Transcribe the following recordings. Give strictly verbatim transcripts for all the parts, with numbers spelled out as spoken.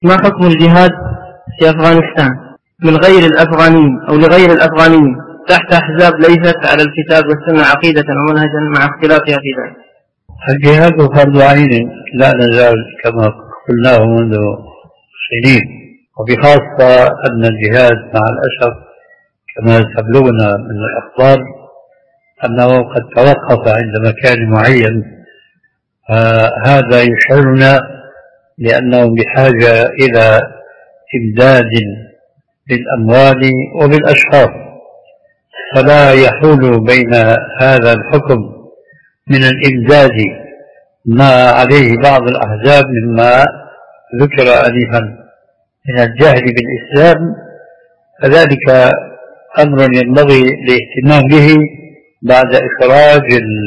ما حكم الجهاد في أفغانستان من غير الأفغانيين أو لغير الأفغانيين تحت أحزاب ليست على الكتاب والسنة عقيدة ومنهجا مع اختلافها في ذلك؟ الجهاد فرض عين لا نزال كما قلناه منذ سنين، وبخاصة أن الجهاد مع الأسف كما تبلغنا من الأخبار أنه قد توقف عند مكان معين. آه هذا يشعرنا لأنهم بحاجة إلى إمداد بالأموال وبالأشخاص، فلا يحول بين هذا الحكم من الإمداد ما عليه بعض الأحزاب مما ذكر آنفا من الجهل بالإسلام، فذلك أمر ينبغي الاهتمام به بعد إخراج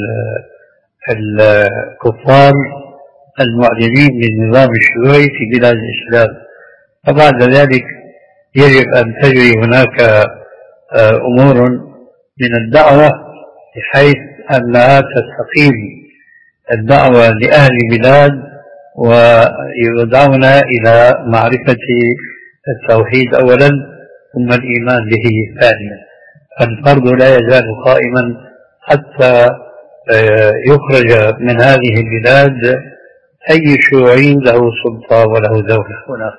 الكفار المعلنين للنظام الشيوعي في بلاد الإسلام. وبعد ذلك يجب أن تجري هناك أمور من الدعوة بحيث أنها تستقيم الدعوة لأهل البلاد ويدعون إلى معرفة التوحيد أولا ثم الإيمان به ثانيا. الفرض لا يزال قائما حتى يخرج من هذه البلاد أي شيوعي له سلطة وله دولة هناك.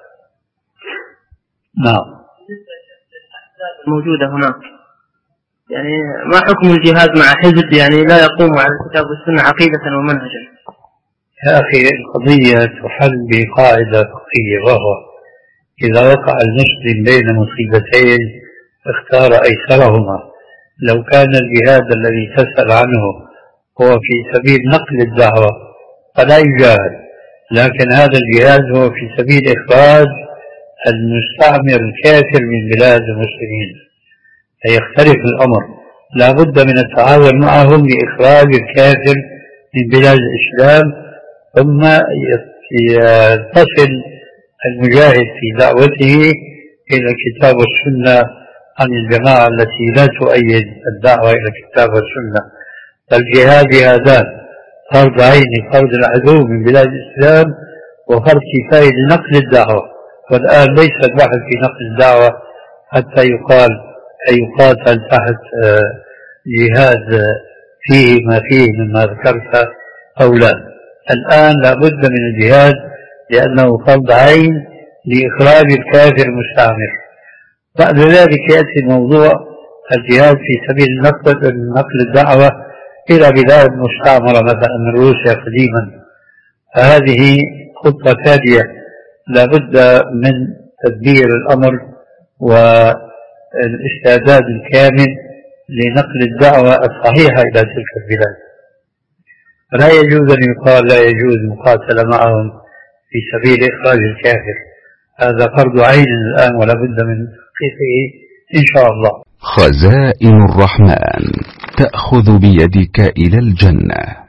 نعم. الموجودة هناك يعني ما حكم الجهاد مع حزب يعني لا يقوم على الكتاب والسنة عقيدة ومنهجا؟ يا أخي القضية تحل بقاعدة فقهية، وهو إذا وقع المسلم بين مصيبتين اختار أيسرهما. لو كان الجهاد الذي تسأل عنه هو في سبيل نقل الدعوة فلا يجاهد، لكن هذا الجهاد هو في سبيل إخراج المستعمر الكافر من بلاد المسلمين، فيختلف الأمر. لا بد من التعاون معهم لإخراج الكافر من بلاد الإسلام، ثم يتصل المجاهد في دعوته إلى الكتاب والسنة عن الجماعة التي لا تؤيد الدعوة إلى الكتاب والسنة. فالجهاد هذان فرض عين، فرض العدو من بلاد الإسلام، وفرض كفاية لنقل الدعوة. والآن ليس البحث في نقل الدعوة حتى يقال أي يقاتل تحت جهاد فيه ما فيه مما ذكرت أو لا. الآن لا بد من الجهاد لأنه فرض عين لإخراج الكافر المستعمر. بعد ذلك يأتي موضوع الجهاد في سبيل نقل الدعوة إلى بلاد مستعمرة مثلا من روسيا قديما، فهذه خطة ثانية لا بد من تدبير الأمر والاستعداد الكامل لنقل الدعوة الصحيحة إلى تلك البلاد. فلا يجوز أن يقال لا يجوز المقاتلة معهم في سبيل إخراج الكافر، هذا فرض عين الآن ولا بد من تحقيقه إن شاء الله. خزائن الرحمن تأخذ بيدك إلى الجنة.